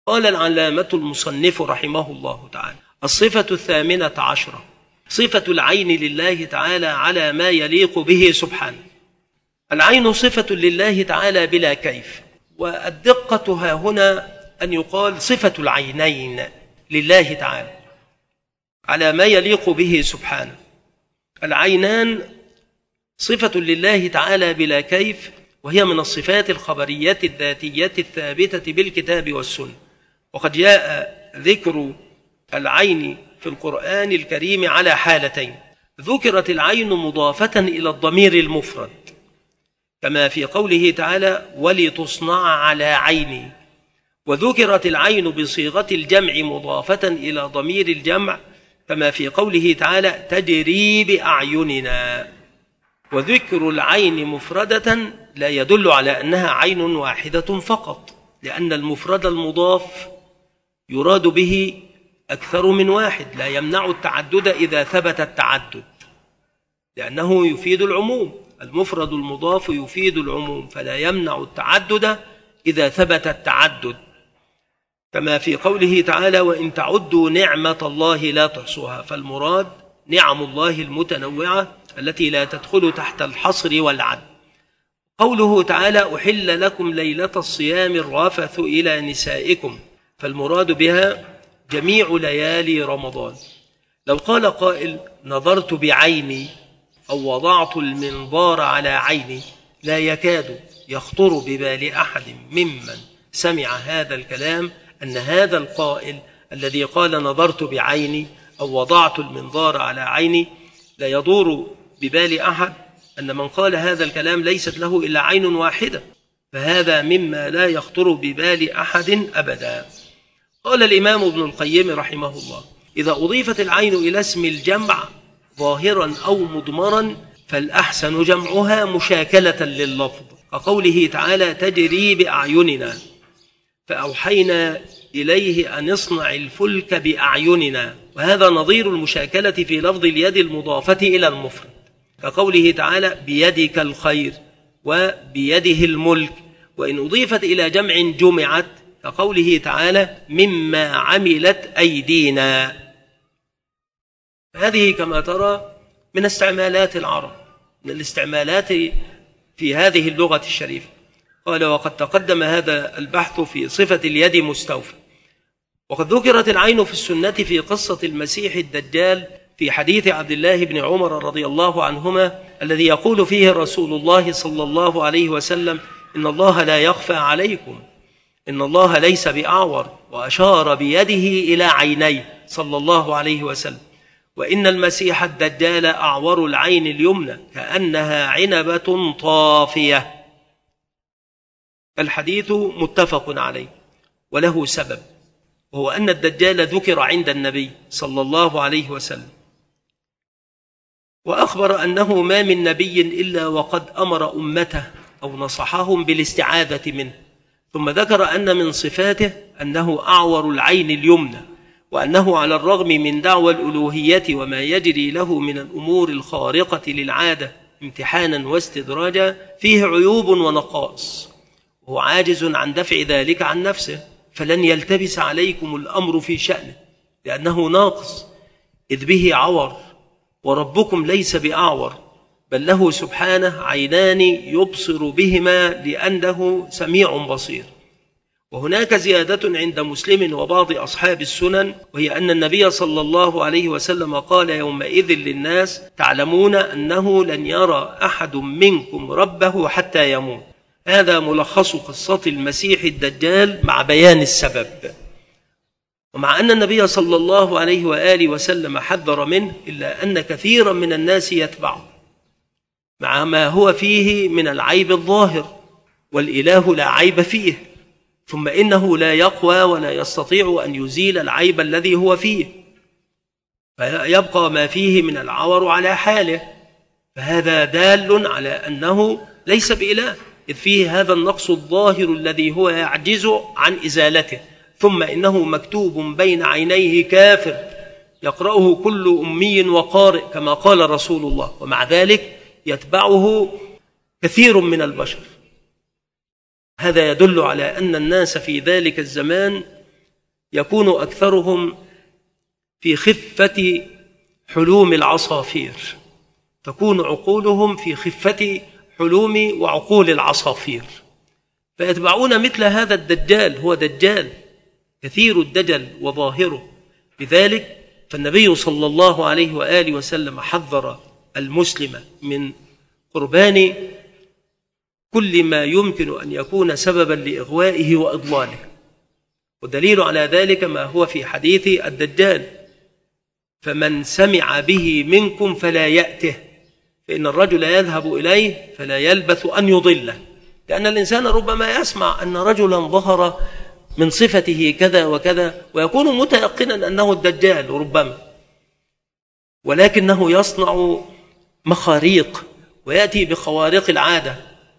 قال العلامة المصنف رحمه الله تعالى: الصفة 18 صفة العين لله تعالى على ما يليق به سبحانه. العين صفة لله تعالى بلا كيف، والدقة ها هنا أن يقال صفة العينين لله تعالى على ما يليق به سبحانه. العينان صفة لله تعالى بلا كيف، وهي من الصفات الخبرية الذاتية الثابتة بالكتاب والسنة. وقد جاء ذكر العين في القرآن الكريم على حالتين: ذكرت العين مضافة إلى الضمير المفرد كما في قوله تعالى: ولتصنع على عيني، وذكرت العين بصيغة الجمع مضافة إلى ضمير الجمع كما في قوله تعالى: تجري بأعيننا. وذكر العين مفردة لا يدل على أنها عين واحدة فقط، لأن المفرد المضاف يراد به أكثر من واحد، لا يمنع التعدد إذا ثبت التعدد، لأنه يفيد العموم. المفرد المضاف يفيد العموم، فلا يمنع التعدد إذا ثبت التعدد، كما في قوله تعالى: وإن تعدوا نعمة الله لا تحصوها. فالمراد نعم الله المتنوعة التي لا تدخل تحت الحصر والعد. قوله تعالى: أحل لكم ليلة الصيام الرفث إلى نسائكم، فالمراد بها جميع ليالي رمضان. لو قال قائل: نظرت بعيني أو وضعت المنظار على عيني، لا يكاد يخطر ببال أحد ممن سمع هذا الكلام أن هذا القائل الذي قال نظرت بعيني أو وضعت المنظار على عيني، لا يدور ببال أحد أن من قال هذا الكلام ليست له إلا عين واحدة، فهذا مما لا يخطر ببال أحد أبدا. قال الإمام ابن القيم رحمه الله: إذا أضيفت العين إلى اسم الجمع ظاهرا أو مضمرا فالأحسن جمعها مشاكلة لللفظ، كقوله تعالى: تجري بأعيننا، فأوحينا إليه أن يصنع الفلك بأعيننا، وهذا نظير المشاكلة في لفظ اليد المضافة إلى المفرد، كقوله تعالى: بيدك الخير وبيده الملك. وإن أضيفت إلى جمع جمعت، كقوله تعالى: مما عملت أيدينا. هذه كما ترى من استعمالات العرب، من الاستعمالات في هذه اللغة الشريفة. قال: وقد تقدم هذا البحث في صفة اليد مستوفى. وقد ذكرت العين في السنة في قصة المسيح الدجال في حديث عبد الله بن عمر رضي الله عنهما الذي يقول فيه رسول الله صلى الله عليه وسلم: إن الله لا يخفى عليكم، إن الله ليس بأعور، وأشار بيده إلى عينيه صلى الله عليه وسلم: وإن المسيح الدجال أعور العين اليمنى كأنها عنبة طافية. الحديث متفق عليه وله سبب، وهو أن الدجال ذكر عند النبي صلى الله عليه وسلم، وأخبر أنه ما من نبي إلا وقد أمر أمته أو نصحهم بالاستعاذة منه، ثم ذكر أن من صفاته أنه أعور العين اليمنى، وأنه على الرغم من دعوى الألوهية وما يجري له من الأمور الخارقة للعادة امتحانا واستدراجا فيه عيوب ونقائص، وهو عاجز عن دفع ذلك عن نفسه، فلن يلتبس عليكم الأمر في شأنه لأنه ناقص، إذ به عور، وربكم ليس بأعور، بل له سبحانه عينان يبصر بهما لأنه سميع بصير. وهناك زيادة عند مسلم وبعض أصحاب السنن، وهي أن النبي صلى الله عليه وسلم قال يومئذ للناس: تعلمون أنه لن يرى أحد منكم ربه حتى يموت. هذا ملخص قصة المسيح الدجال مع بيان السبب. ومع أن النبي صلى الله عليه وآله وسلم حذر منه، إلا أن كثيرا من الناس يتبعه مع ما هو فيه من العيب الظاهر، والإله لا عيب فيه، ثم إنه لا يقوى ولا يستطيع أن يزيل العيب الذي هو فيه، فيبقى ما فيه من العور على حاله، فهذا دال على أنه ليس بإله، إذ فيه هذا النقص الظاهر الذي هو يعجز عن إزالته. ثم إنه مكتوب بين عينيه كافر يقرأه كل أمي وقارئ كما قال رسول الله، ومع ذلك يتبعه كثير من البشر. هذا يدل على أن الناس في ذلك الزمان يكون أكثرهم في خفة حلوم العصافير، تكون عقولهم في خفة حلوم وعقول العصافير، فيتبعون مثل هذا الدجال. هو دجال كثير الدجل وظاهره. لذلك فالنبي صلى الله عليه وآله وسلم حذر المسلم من قربان كل ما يمكن أن يكون سببا لإغوائه وإضلاله. ودليل على ذلك ما هو في حديث الدجال: فمن سمع به منكم فلا يأته، فإن الرجل يذهب إليه فلا يلبث أن يضله. لأن الإنسان ربما يسمع أن رجلا ظهر من صفته كذا وكذا ويكون متيقنا أنه الدجال ربما، ولكنه يصنع مخاريق ويأتي بخوارق العادة،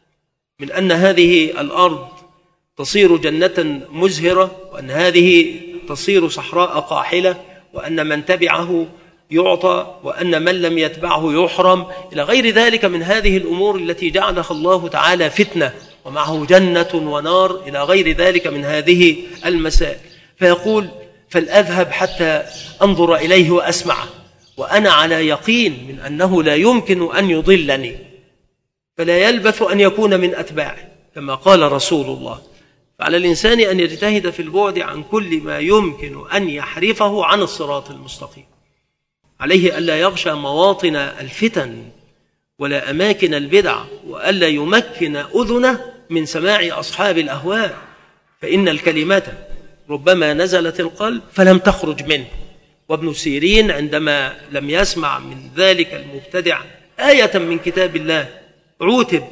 من أن هذه الأرض تصير جنة مزهرة، وأن هذه تصير صحراء قاحلة، وأن من تبعه يعطى، وأن من لم يتبعه يحرم، إلى غير ذلك من هذه الأمور التي جعلها الله تعالى فتنة، ومعه جنة ونار، إلى غير ذلك من هذه المسائل. فيقول: فلأذهب حتى أنظر إليه وأسمعه، وأنا على يقين من أنه لا يمكن أن يضلني، فلا يلبث أن يكون من أتباعه كما قال رسول الله. فعلى الإنسان أن يجتهد في البعد عن كل ما يمكن أن يحرفه عن الصراط المستقيم. عليه ألا يغشى مواطن الفتن ولا أماكن البدع، وألا يمكن أذنه من سماع أصحاب الأهواء، فإن الكلمات ربما نزلت القلب فلم تخرج منه. وابن سيرين عندما لم يسمع من ذلك المبتدع آية من كتاب الله عوتب،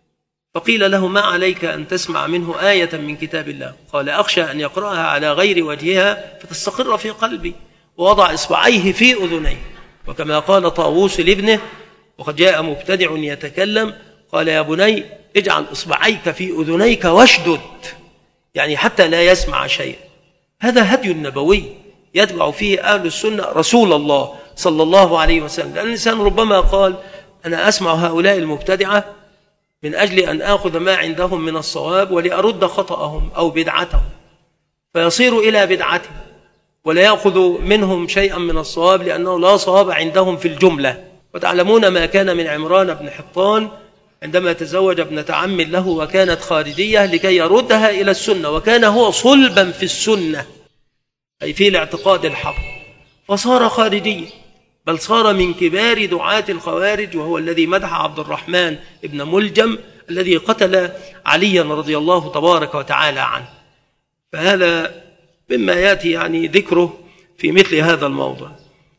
فقيل له: ما عليك أن تسمع منه آية من كتاب الله؟ قال: أخشى أن يقرأها على غير وجهها فتستقر في قلبي. ووضع إصبعيه في أذنيه، وكما قال طاووس لابنه وقد جاء مبتدع يتكلم قال: يا بني اجعل إصبعيك في أذنيك واشدد، يعني حتى لا يسمع شيء. هذا هدي النبوي يتبع فيه أهل السنة رسول الله صلى الله عليه وسلم. لأن الإنسان ربما قال: أنا أسمع هؤلاء المبتدعة من أجل أن آخذ ما عندهم من الصواب ولأرد خطأهم أو بدعتهم، فيصير إلى بدعتهم ولا يأخذ منهم شيئا من الصواب، لأنه لا صواب عندهم في الجملة. وتعلمون ما كان من عمران بن حطان عندما تزوج ابنة عم له وكانت خارجية لكي يردها إلى السنة، وكان هو صلبا في السنة أي في الاعتقاد الحق، فصار خارجيا، بل صار من كبار دعاة الخوارج، وهو الذي مدح عبد الرحمن ابن ملجم الذي قتل عليا رضي الله تبارك وتعالى عنه. فهذا مما يأتي يعني ذكره في مثل هذا الموضوع.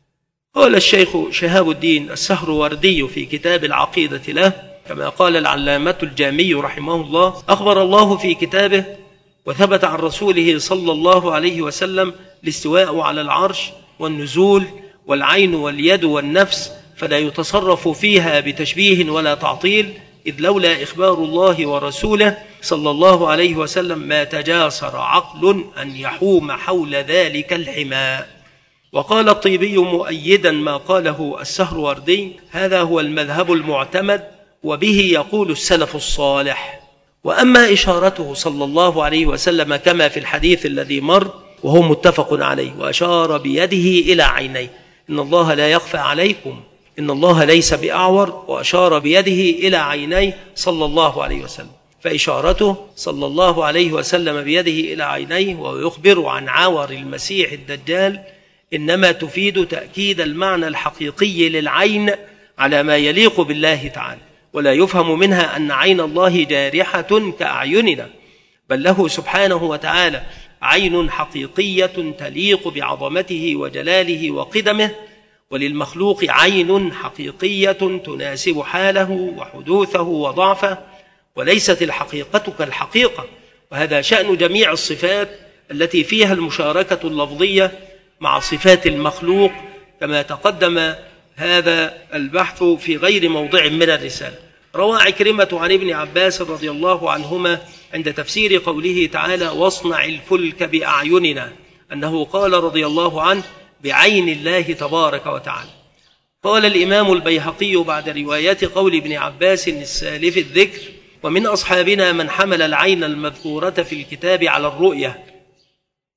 قال الشيخ شهاب الدين السهروردي في كتاب العقيدة له، كما قال العلامة الجامي رحمه الله: أخبر الله في كتابه: وثبت عن رسوله صلى الله عليه وسلم الاستواء على العرش والنزول والعين واليد والنفس، فلا يتصرف فيها بتشبيه ولا تعطيل، إذ لولا إخبار الله ورسوله صلى الله عليه وسلم ما تجاسر عقل أن يحوم حول ذلك الحمى. وقال الطيبي مؤيدا ما قاله السهروردي: هذا هو المذهب المعتمد، وبه يقول السلف الصالح. وأما إشارته صلى الله عليه وسلم كما في الحديث الذي مر وهو متفق عليه، وأشار بيده إلى عينيه: إن الله لا يخفى عليكم، إن الله ليس بأعور، وأشار بيده إلى عينيه صلى الله عليه وسلم. فإشارته صلى الله عليه وسلم بيده إلى عينيه وهو يخبر عن عور المسيح الدجال إنما تفيد تأكيد المعنى الحقيقي للعين على ما يليق بالله تعالى، ولا يفهم منها أن عين الله جارحة كأعيننا، بل له سبحانه وتعالى عين حقيقية تليق بعظمته وجلاله وقدمه، وللمخلوق عين حقيقية تناسب حاله وحدوثه وضعفه، وليست الحقيقة كالحقيقة. وهذا شأن جميع الصفات التي فيها المشاركة اللفظية مع صفات المخلوق، كما تقدم هذا البحث في غير موضع من الرسالة. روى عكرمة عن ابن عباس رضي الله عنهما عند تفسير قوله تعالى: واصنع الفلك بأعيننا، أنه قال رضي الله عنه: بعين الله تبارك وتعالى. قال الإمام البيهقي بعد رواية قول ابن عباس السالف الذكر: ومن أصحابنا من حمل العين المذكورة في الكتاب على الرؤية،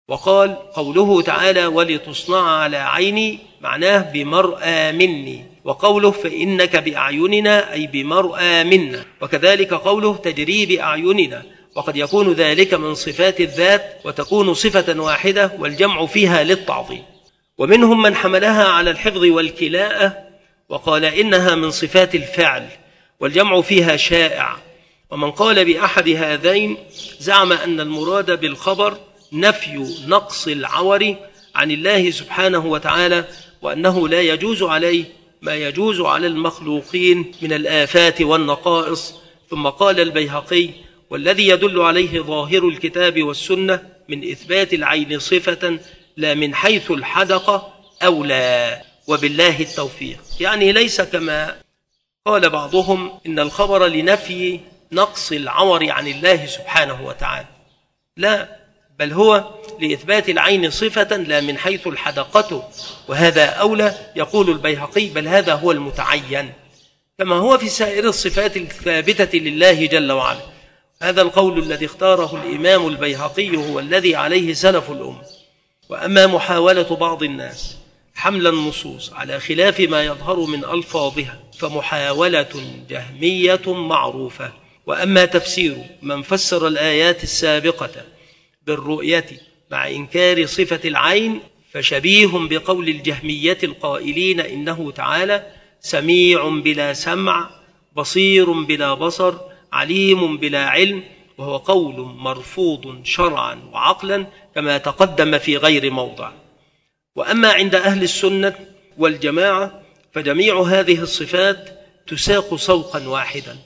وقال قوله تعالى ولتصنع على عيني معناه بمرأى مني، وقوله فإنك بأعيننا أي بمرأى منا، وكذلك قوله تجري بأعيننا، وقد يكون ذلك من صفات الذات وتكون صفة واحدة والجمع فيها للتعظيم. ومنهم من حملها على الحفظ والكلاءة وقال إنها من صفات الفعل والجمع فيها شائع. ومن قال بأحد هذين زعم أن المراد بالخبر نفي نقص العور عن الله سبحانه وتعالى، وأنه لا يجوز عليه ما يجوز على المخلوقين من الآفات والنقائص. ثم قال البيهقي والذي يدل عليه ظاهر الكتاب والسنة من إثبات العين صفة لا من حيث الحدقة أو لا، وبالله التوفيق. يعني ليس كما قال بعضهم إن الخبر لنفي نقص العور عن الله سبحانه وتعالى، لا، بل هو لإثبات العين صفة لا من حيث الحدقة، وهذا أولى. يقول البيهقي بل هذا هو المتعين كما هو في سائر الصفات الثابتة لله جل وعلا. هذا القول الذي اختاره الإمام البيهقي هو الذي عليه سلف الأمة. وأما محاولة بعض الناس حمل النصوص على خلاف ما يظهر من ألفاظها فمحاولة جهمية معروفة. وأما تفسير من فسر الآيات السابقة بالرؤية مع إنكار صفة العين فشبيه بقول الجهمية القائلين إنه تعالى سميع بلا سمع، بصير بلا بصر، عليم بلا علم، وهو قول مرفوض شرعا وعقلا كما تقدم في غير موضع. وأما عند أهل السنة والجماعة فجميع هذه الصفات تساق سوقا واحدا،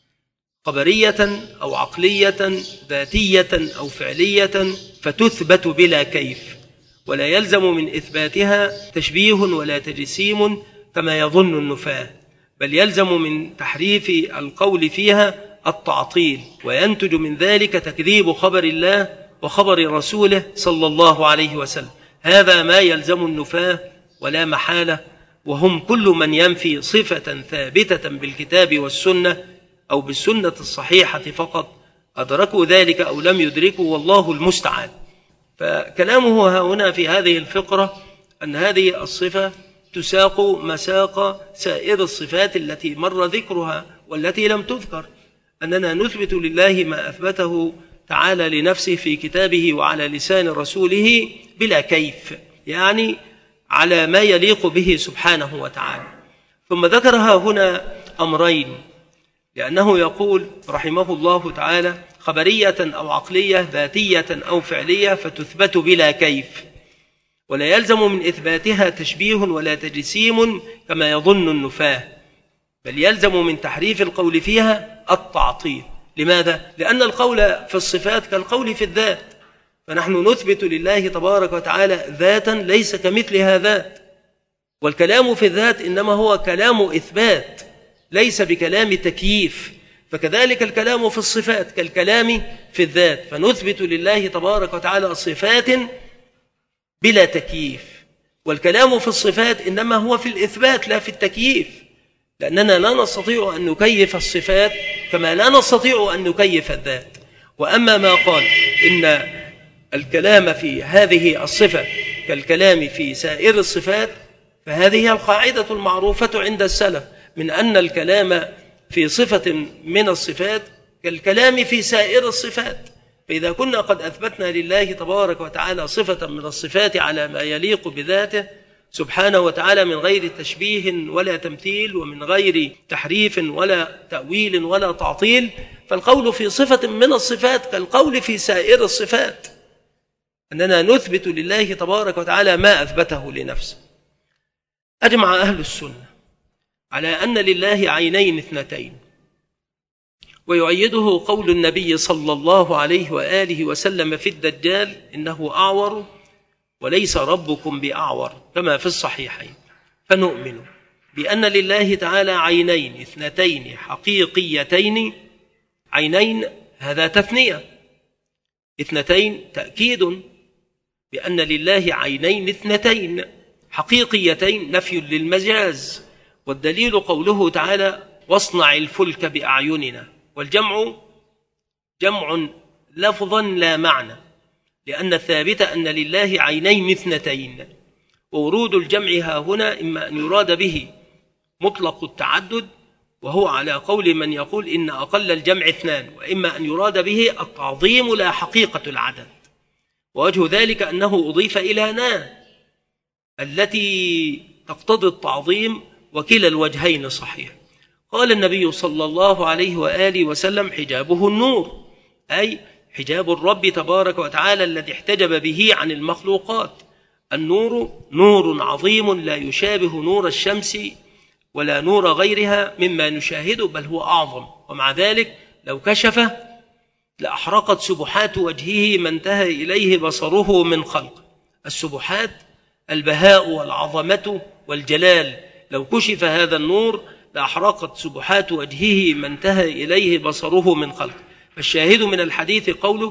خبرية أو عقلية، ذاتية أو فعلية، فتثبت بلا كيف، ولا يلزم من إثباتها تشبيه ولا تجسيم كما يظن النفاة، بل يلزم من تحريف القول فيها التعطيل، وينتج من ذلك تكذيب خبر الله وخبر رسوله صلى الله عليه وسلم. هذا ما يلزم النفاة ولا محالة، وهم كل من ينفي صفة ثابتة بالكتاب والسنة أو بالسنة الصحيحة فقط، أدركوا ذلك أو لم يدركوا والله المستعان. فكلامه هنا في هذه الفقرة أن هذه الصفة تساق مساق سائر الصفات التي مر ذكرها والتي لم تذكر، أننا نثبت لله ما أثبته تعالى لنفسه في كتابه وعلى لسان رسوله بلا كيف، يعني على ما يليق به سبحانه وتعالى. ثم ذكرها هنا أمرين، لأنه يقول رحمه الله تعالى خبرية أو عقلية، ذاتية أو فعلية، فتثبت بلا كيف، ولا يلزم من إثباتها تشبيه ولا تجسيم كما يظن النفاة، بل يلزم من تحريف القول فيها التعطيل. لماذا؟ لأن القول في الصفات كالقول في الذات، فنحن نثبت لله تبارك وتعالى ذاتا ليس كمثلها ذات، والكلام في الذات إنما هو كلام إثبات ليس بكلام تكييف، فكذلك الكلام في الصفات كالكلام في الذات، فنثبت لله تبارك وتعالى صفات بلا تكييف، والكلام في الصفات إنما هو في الإثبات لا في التكييف، لأننا لا نستطيع أن نكيف الصفات كما لا نستطيع أن نكيف الذات. وأما ما قال إن الكلام في هذه الصفة كالكلام في سائر الصفات، فهذه القاعدة المعروفة عند السلف من أن الكلام في صفة من الصفات كالكلام في سائر الصفات. فإذا كنا قد أثبتنا لله تبارك وتعالى صفة من الصفات على ما يليق بذاته سبحانه وتعالى من غير تشبيه ولا تمثيل ومن غير تحريف ولا تأويل ولا تعطيل، فالقول في صفة من الصفات كالقول في سائر الصفات، أننا نثبت لله تبارك وتعالى ما أثبته لنفسه. أجمع أهل السنة على أن لله عينين اثنتين، ويؤيده قول النبي صلى الله عليه وآله وسلم في الدجال إنه أعور وليس ربكم بأعور كما في الصحيحين. فنؤمن بأن لله تعالى عينين اثنتين حقيقيتين. عينين هذا تثنية، اثنتين تأكيد بأن لله عينين اثنتين حقيقيتين نفي للمجاز، والدليل قوله تعالى واصنع الفلك بأعيننا، والجمع جمع لفظا لا معنى، لأن الثابت أن لله عينين اثنتين، وورود الجمع ها هنا إما أن يراد به مطلق التعدد وهو على قول من يقول إن أقل الجمع اثنان، وإما أن يراد به التعظيم لا حقيقة العدد. ووجه ذلك أنه أضيف إلى نا التي تقتضي التعظيم، وكلا الوجهين صحيح. قال النبي صلى الله عليه وآله وسلم حجابه النور، أي حجاب الرب تبارك وتعالى الذي احتجب به عن المخلوقات. النور نور عظيم لا يشابه نور الشمس ولا نور غيرها مما نشاهده، بل هو أعظم، ومع ذلك لو كشفه لأحرقت سبحات وجهه ما انتهى إليه بصره من خلق. السبحات البهاء والعظمة والجلال، لو كشف هذا النور لأحرقت سبحات وجهه ما انتهى إليه بصره من خلق. فالشاهد من الحديث قوله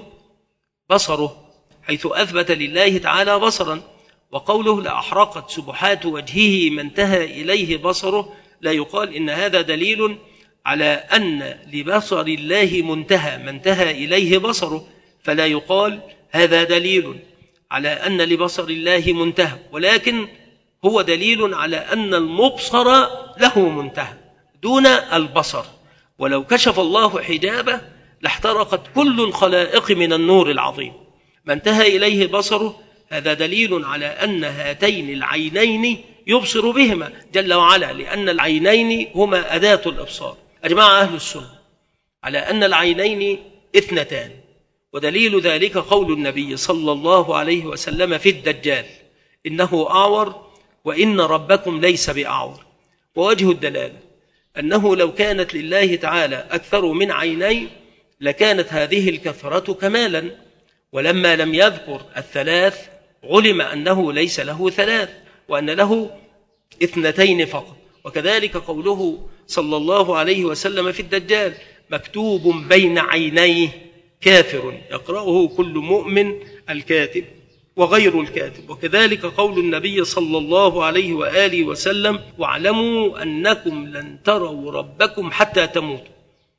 بصره، حيث أثبت لله تعالى بصرا، وقوله لأحرقت سبحات وجهه ما انتهى إليه بصره لا يقال إن هذا دليل على أن لبصر الله منتهى ما انتهى إليه بصره، فلا يقال هذا دليل على أن لبصر الله منتهى، ولكن هو دليل على أن المبصر له منتهى دون البصر. ولو كشف الله حجابه لاحترقت كل الخلائق من النور العظيم ما انتهى إليه بصره. هذا دليل على أن هاتين العينين يبصر بهما جل وعلا، لأن العينين هما أداة الإبصار. أجمع أهل السنة على أن العينين اثنتان، ودليل ذلك قول النبي صلى الله عليه وسلم في الدجال إنه أعور وإن ربكم ليس بأعور. ووجه الدلالة أنه لو كانت لله تعالى أكثر من عينين لكانت هذه الكثرة كمالا، ولما لم يذكر الثلاث علم أنه ليس له ثلاث وأن له اثنتين فقط. وكذلك قوله صلى الله عليه وسلم في الدجال مكتوب بين عينيه كافر يقرأه كل مؤمن الكاتب وغير الكاتب. وكذلك قول النبي صلى الله عليه وآله وسلم واعلموا أنكم لن تروا ربكم حتى تموتوا.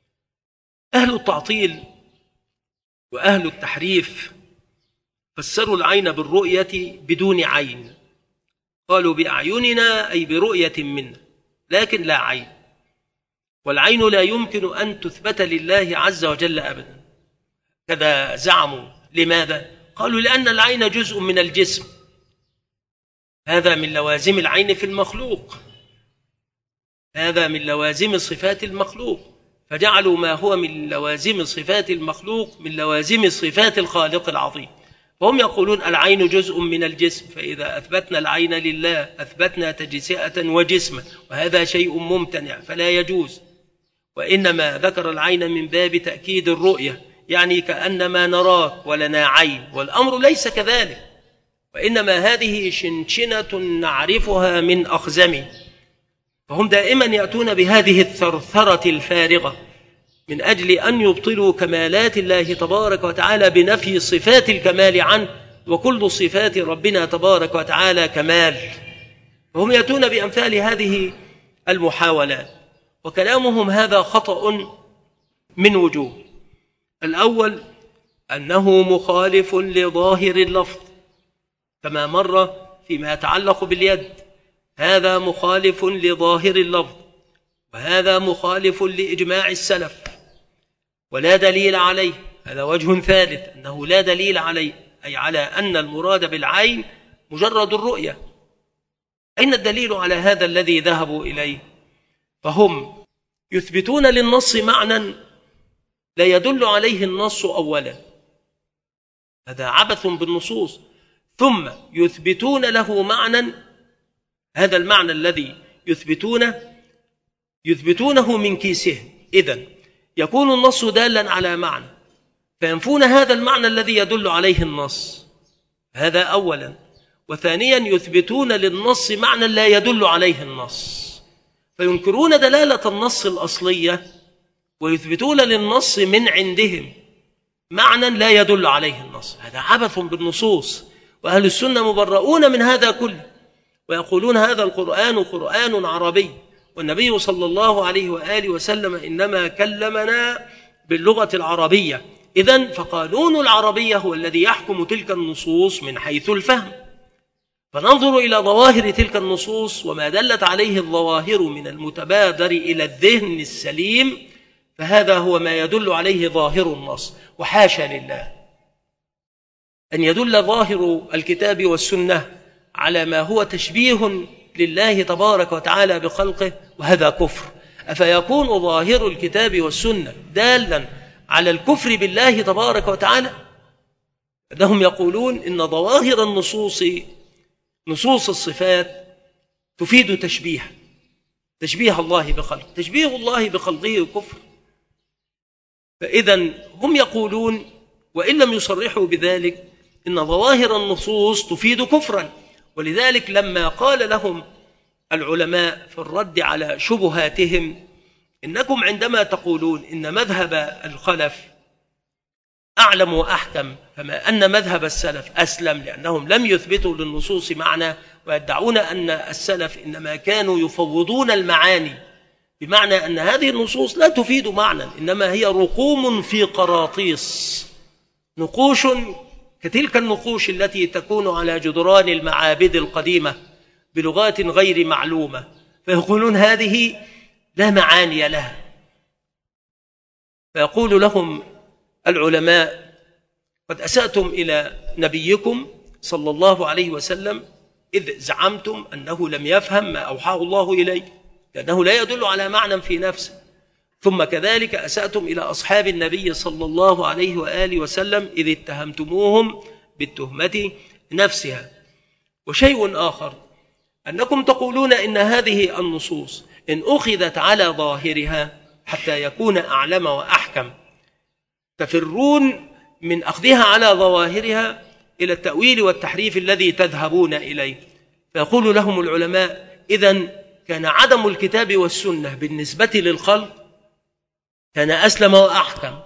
أهل التعطيل وأهل التحريف فسروا العين بالرؤية بدون عين، قالوا بأعيننا أي برؤية منا، لكن لا عين، والعين لا يمكن أن تثبت لله عز وجل أبدا، كذا زعموا. لماذا؟ قالوا لأن العين جزء من الجسم، هذا من لوازم العين في المخلوق، هذا من لوازم صفات المخلوق، فجعلوا ما هو من لوازم صفات المخلوق من لوازم صفات الخالق العظيم. فهم يقولون العين جزء من الجسم، فإذا أثبتنا العين لله أثبتنا تجزئة وجسما، وهذا شيء ممتنع فلا يجوز. وإنما ذكر العين من باب تأكيد الرؤية، يعني كأنما نراك ولنا عين، والأمر ليس كذلك، وإنما هذه شنشنة نعرفها من أخزم. فهم دائما يأتون بهذه الثرثرة الفارغة من أجل أن يبطلوا كمالات الله تبارك وتعالى بنفي صفات الكمال عنه، وكل صفات ربنا تبارك وتعالى كمال. فهم يأتون بأمثال هذه المحاولات، وكلامهم هذا خطأ من وجوه. الأول أنه مخالف لظاهر اللفظ كما مر فيما يتعلق باليد، هذا مخالف لظاهر اللفظ، وهذا مخالف لإجماع السلف ولا دليل عليه. هذا وجه ثالث أنه لا دليل عليه، أي على أن المراد بالعين مجرد الرؤية. أين الدليل على هذا الذي ذهبوا إليه؟ فهم يثبتون للنص معنى لا يدل عليه النص أولا، هذا عبث بالنصوص، ثم يثبتون له معنى، هذا المعنى الذي يثبتونه من كيسهم. إذن يكون النص دالا على معنى فينفون هذا المعنى الذي يدل عليه النص، هذا أولا. وثانيا يثبتون للنص معنى لا يدل عليه النص، فينكرون دلالة النص الأصلية ويثبتون للنص من عندهم معنى لا يدل عليه النص. هذا عبث بالنصوص، وأهل السنة مبرؤون من هذا كله، ويقولون هذا القرآن قرآن عربي، والنبي صلى الله عليه وآله وسلم إنما كلمنا باللغة العربية، إذن فقانون العربية هو الذي يحكم تلك النصوص من حيث الفهم. فننظر إلى ظواهر تلك النصوص وما دلت عليه الظواهر من المتبادر إلى الذهن السليم، فهذا هو ما يدل عليه ظاهر النص. وحاشا لله أن يدل ظاهر الكتاب والسنة على ما هو تشبيه لله تبارك وتعالى بخلقه، وهذا كفر. أفيكون ظاهر الكتاب والسنة دالا على الكفر بالله تبارك وتعالى؟ أنهم يقولون إن ظواهر النصوص، نصوص الصفات، تفيد تشبيه الله بخلقه. تشبيه الله بخلقه كفر. فإذا هم يقولون وإن لم يصرحوا بذلك إن ظواهر النصوص تفيد كفرا. ولذلك لما قال لهم العلماء في الرد على شبهاتهم إنكم عندما تقولون إن مذهب الخلف أعلم وأحكم، كما أن مذهب السلف أسلم، لأنهم لم يثبتوا للنصوص معنى، ويدعون أن السلف إنما كانوا يفوضون المعاني، بمعنى أن هذه النصوص لا تفيد معنى، إنما هي رقوم في قراطيس، نقوش كتلك النقوش التي تكون على جدران المعابد القديمة بلغات غير معلومة، فيقولون هذه لا معاني لها. فيقول لهم العلماء قد أسأتم إلى نبيكم صلى الله عليه وسلم إذ زعمتم أنه لم يفهم ما أوحاه الله إليه، لأنه لا يدل على معنى في نفسه. ثم كذلك أسأتم إلى أصحاب النبي صلى الله عليه وآله وسلم إذ اتهمتموهم بالتهمة نفسها. وشيء آخر أنكم تقولون إن هذه النصوص إن أخذت على ظاهرها حتى يكون أعلم وأحكم، تفرون من أخذها على ظواهرها إلى التأويل والتحريف الذي تذهبون إليه. فيقول لهم العلماء إذن كان عدم الكتاب والسنة بالنسبة للخلق كان أسلم وأحكم،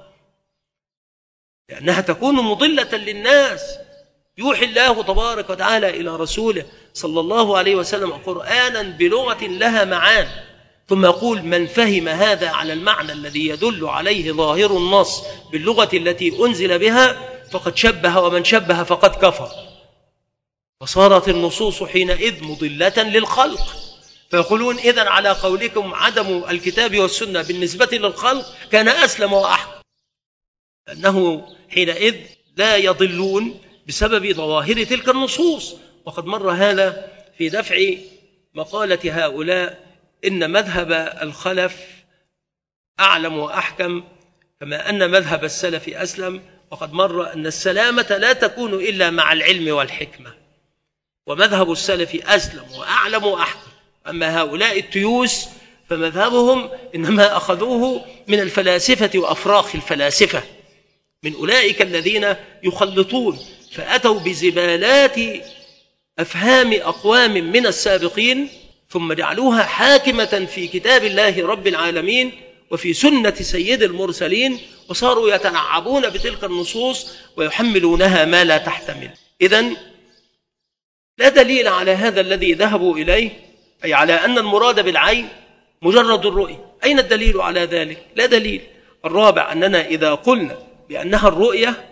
لأنها تكون مضلة للناس. يوحي الله تبارك وتعالى إلى رسوله صلى الله عليه وسلم قرآنا بلغة لها معان، ثم يقول من فهم هذا على المعنى الذي يدل عليه ظاهر النص باللغة التي أنزل بها فقد شبه، ومن شبه فقد كفر. فصارت النصوص حينئذ مضلة للخلق. فيقولون إذن على قولكم عدم الكتاب والسنة بالنسبة للخلق كان أسلم وأحكم، لأنه حينئذ لا يضلون بسبب ظواهر تلك النصوص. وقد مر هذا في دفع مقالة هؤلاء إن مذهب الخلف أعلم وأحكم كما أن مذهب السلف أسلم. وقد مر أن السلامة لا تكون إلا مع العلم والحكمة، ومذهب السلف أسلم وأعلم وأحكم. أما هؤلاء التيوس فمذهبهم إنما أخذوه من الفلاسفة وأفراخ الفلاسفة، من أولئك الذين يخلطون، فأتوا بزبالات أفهام أقوام من السابقين ثم جعلوها حاكمة في كتاب الله رب العالمين وفي سنة سيد المرسلين، وصاروا يتنعبون بتلك النصوص ويحملونها ما لا تحتمل. إذن لا دليل على هذا الذي ذهبوا إليه، أي على أن المراد بالعين مجرد الرؤية. أين الدليل على ذلك؟ لا دليل. الرابع أننا إذا قلنا بأنها الرؤية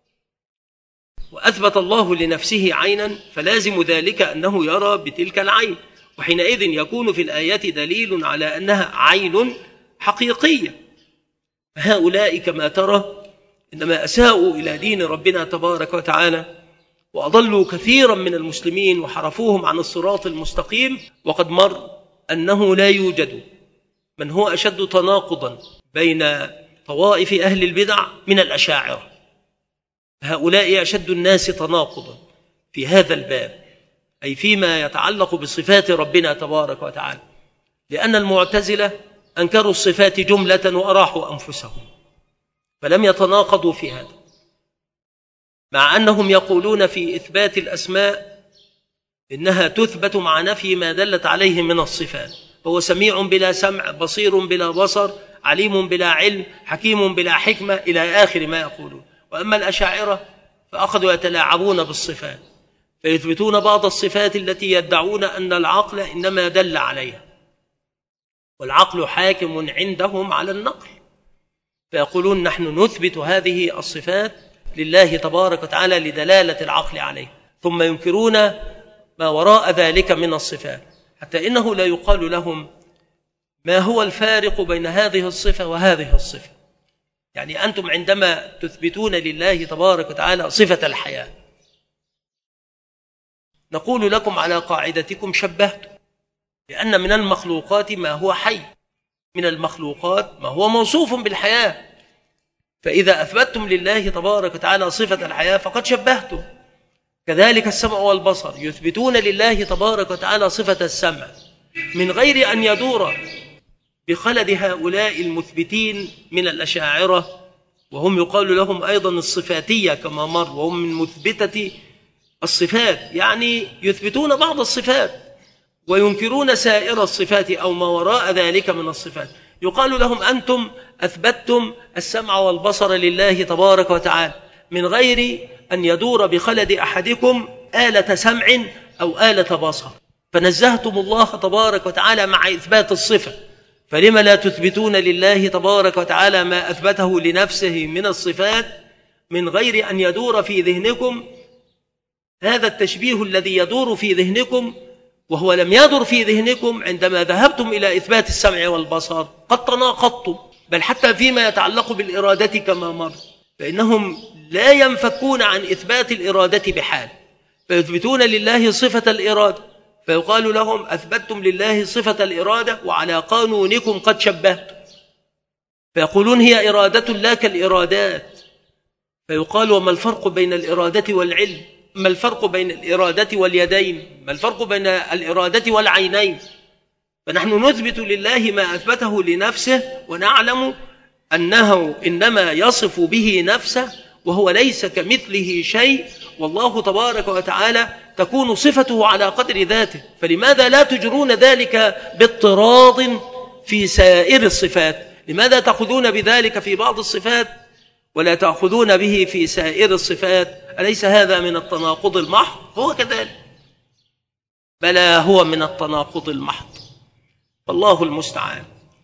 وأثبت الله لنفسه عينا فلازم ذلك أنه يرى بتلك العين، وحينئذ يكون في الآيات دليل على أنها عين حقيقية. هؤلاء كما ترى إنما أساءوا إلى دين ربنا تبارك وتعالى وأضلوا كثيرا من المسلمين وحرفوهم عن الصراط المستقيم. وقد مر أنه لا يوجد من هو أشد تناقضا بين طوائف أهل البدع من الأشاعرة. هؤلاء أشد الناس تناقضا في هذا الباب، أي فيما يتعلق بصفات ربنا تبارك وتعالى، لأن المعتزلة أنكروا الصفات جملة وأراحوا أنفسهم فلم يتناقضوا في هذا، مع أنهم يقولون في إثبات الأسماء إنها تثبت مع نفي ما دلت عليه من الصفات. هو سميع بلا سمع، بصير بلا بصر، عليم بلا علم، حكيم بلا حكمة، إلى آخر ما يقولون. وأما الأشاعرة فأخذوا يتلاعبون بالصفات، فيثبتون بعض الصفات التي يدعون أن العقل إنما دل عليها، والعقل حاكم عندهم على النقل. فيقولون نحن نثبت هذه الصفات لله تبارك وتعالى لدلالة العقل عليه، ثم ينكرون ما وراء ذلك من الصفات، حتى إنه لا يقال لهم ما هو الفارق بين هذه الصفة وهذه الصفة. يعني أنتم عندما تثبتون لله تبارك وتعالى صفة الحياة، نقول لكم على قاعدتكم شبهتم، لأن من المخلوقات ما هو حي، من المخلوقات ما هو موصوف بالحياة، فإذا أثبتتم لله تبارك وتعالى صفة الحياة فقد شبهتم. كذلك السمع والبصر، يثبتون لله تبارك وتعالى صفة السمع من غير أن يدور بخلد هؤلاء المثبتين من الأشاعرة، وهم يقال لهم أيضا الصفاتية كما مر، وهم من مثبتة الصفات، يعني يثبتون بعض الصفات وينكرون سائر الصفات أو ما وراء ذلك من الصفات. يقال لهم أنتم أثبتتم السمع والبصر لله تبارك وتعالى من غير أن يدور بخلد أحدكم آلة سمع أو آلة بصر، فنزهتم الله تبارك وتعالى مع إثبات الصفة، فلما لا تثبتون لله تبارك وتعالى ما أثبته لنفسه من الصفات من غير أن يدور في ذهنكم هذا التشبيه الذي يدور في ذهنكم، وهو لم يدر في ذهنكم عندما ذهبتم إلى إثبات السمع والبصر. قد تناقضتم، بل حتى فيما يتعلق بالإرادة كما مر، فإنهم لا ينفكون عن إثبات الإرادة بحال، فيثبتون لله صفة الإرادة، فيقال لهم أثبتتم لله صفة الإرادة وعلى قانونكم قد شبهتم، فيقولون هي إرادة لا كالإرادات، فيقال وما الفرق بين الإرادة والعلم؟ ما الفرق بين الإرادة واليدين؟ ما الفرق بين الإرادة والعينين؟ فنحن نثبت لله ما أثبته لنفسه، ونعلم أنه إنما يصف به نفسه وهو ليس كمثله شيء، والله تبارك وتعالى تكون صفته على قدر ذاته، فلماذا لا تجرون ذلك باضطراد في سائر الصفات؟ لماذا تأخذون بذلك في بعض الصفات ولا تأخذون به في سائر الصفات؟ أليس هذا من التناقض المحض؟ هو كذلك، بلى هو من التناقض المحض، والله المستعان.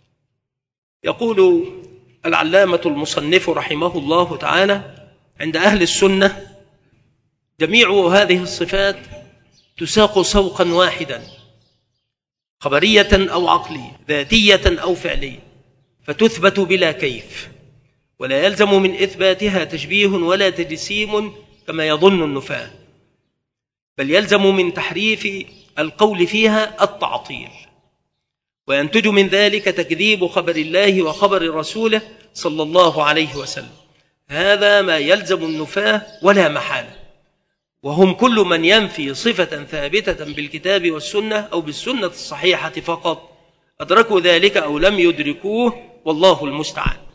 يقول العلامة المصنف رحمه الله تعالى عند أهل السنة جميع هذه الصفات تساق سوقا واحدا، خبرية أو عقلية، ذاتية أو فعلية، فتثبت بلا كيف، ولا يلزم من إثباتها تشبيه ولا تجسيم كما يظن النفاة، بل يلزم من تحريف القول فيها التعطيل، وينتج من ذلك تكذيب خبر الله وخبر رسوله صلى الله عليه وسلم. هذا ما يلزم النفاة ولا محالة، وهم كل من ينفي صفة ثابتة بالكتاب والسنة أو بالسنة الصحيحة فقط، أدركوا ذلك أو لم يدركوه، والله المستعان.